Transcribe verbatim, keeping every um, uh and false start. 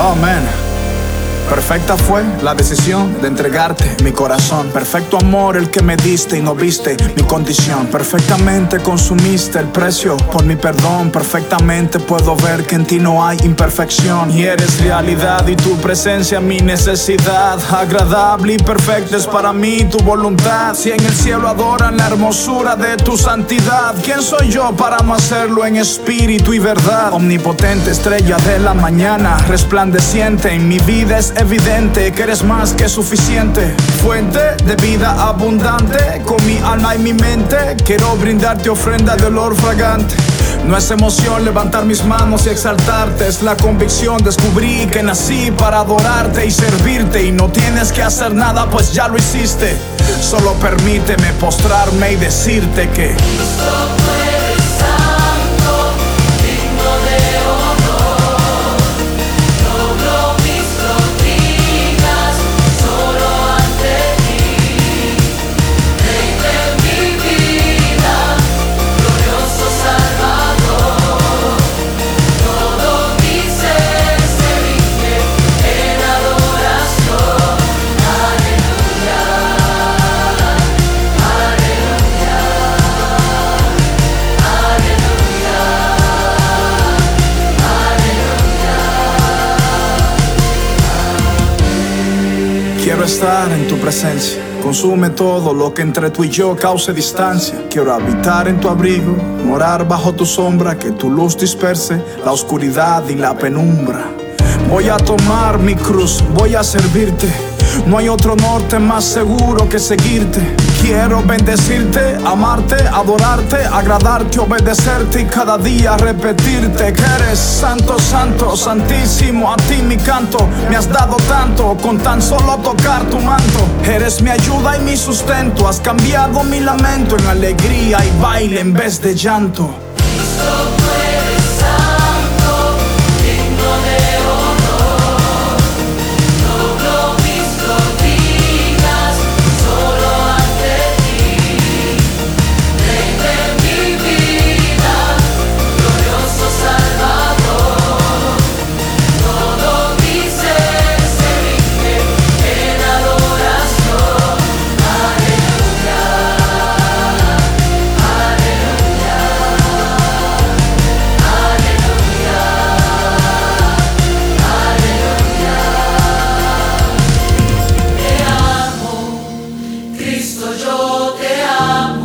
Oh man, perfecta fue la decisión de entregarte mi corazón. Perfecto amor el que me diste y no viste mi condición. Perfectamente consumiste el precio por mi perdón. Perfectamente puedo ver que en ti no hay imperfección. Y eres realidad y tu presencia mi necesidad. Agradable y perfecta es para mí tu voluntad. Si en el cielo adoran la hermosura de tu santidad, ¿quién soy yo para no hacerlo en espíritu y verdad? Omnipotente estrella de la mañana, resplandeciente en mi vida es evidente que eres más que suficiente. Fuente de vida abundante, con mi alma y mi mente quiero brindarte ofrenda de olor fragante. No es emoción levantar mis manos y exaltarte, es la convicción, descubrí que nací para adorarte y servirte. Y no tienes que hacer nada pues ya lo hiciste, solo permíteme postrarme y decirte que quiero estar en tu presencia. Consume todo lo que entre tú y yo cause distancia. Quiero habitar en tu abrigo, morar bajo tu sombra, que tu luz disperse la oscuridad y la penumbra. Voy a tomar mi cruz, voy a servirte. No hay otro norte más seguro que seguirte. Quiero bendecirte, amarte, adorarte, agradarte, obedecerte y cada día repetirte que eres santo, santo, santísimo. A ti mi canto, me has dado tanto con tan solo tocar tu manto. Eres mi ayuda y mi sustento, has cambiado mi lamento en alegría y baile en vez de llanto. Yo te amo.